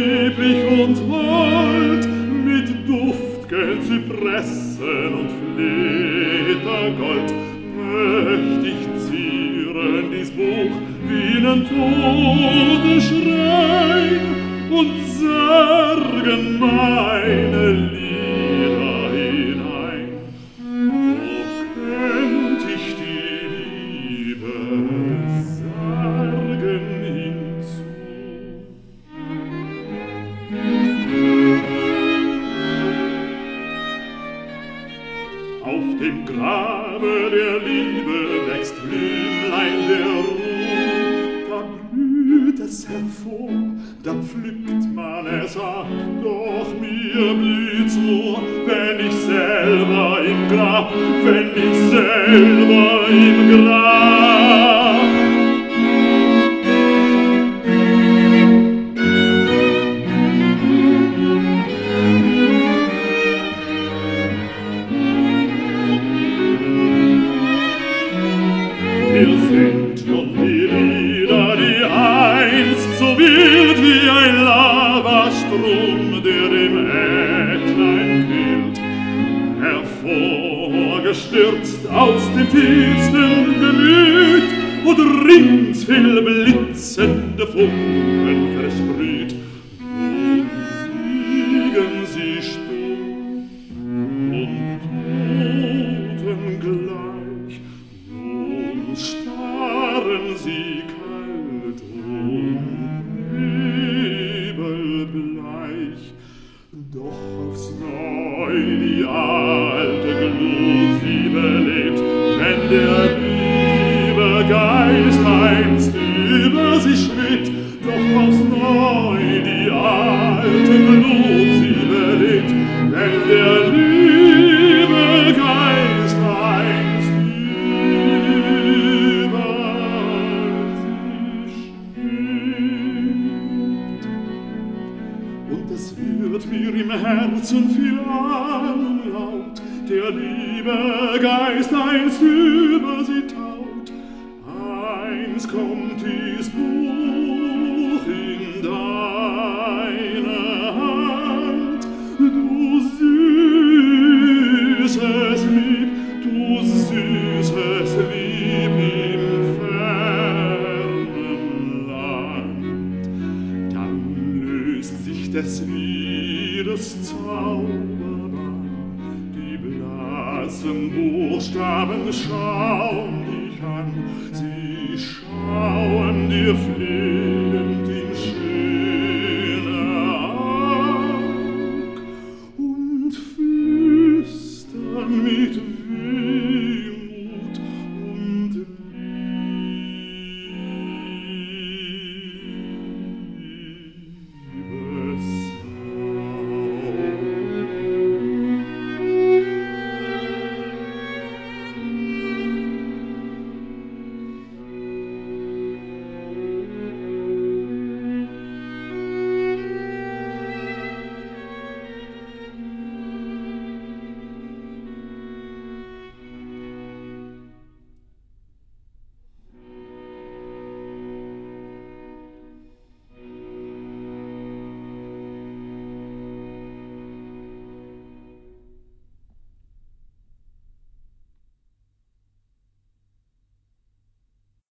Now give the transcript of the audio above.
lieblich und hold, mit duft'gen Zypressen und Fledergold, möcht ich zieren dies Buch wie 'nen Todesschrein und sagen meine Lieder hinein. Doch könnt ich die Liebe sagen hinzu. Auf dem Grabe der Liebe wächst Blümlein der Ruh, da blüht es hervor, da pflückt man es ab, doch mir blüht's nur, wenn ich selber im Grab, wenn ich selber im Grab. Wir sind nun die Lieder, die einst so wild wie ein Lavastrom, der dem Ätlein quillt, hervorgestürzt aus dem tiefsten Gemüt und rings viel blitzende Funken versprüht. Nun siegen sie stumm und totengleich, nun starren sie kalt und nebelbleich, doch aufs Neu die alte Glut sie belebt, wenn der liebe Geist einst über sie schritt, doch aufs Neu die alte Glut sie belebt, wenn der liebe Geist einst über sie schritt. Und es wird mir im Herzen viel Laut, der liebe Geist einst über sie taut. Einst kommt dies Buch in deine Hand, du süßes Lieb im fernen Land. Dann löst sich des Liedes Zauberband, die blassen Buchstaben schauen dich an, sie schauen dir flehend in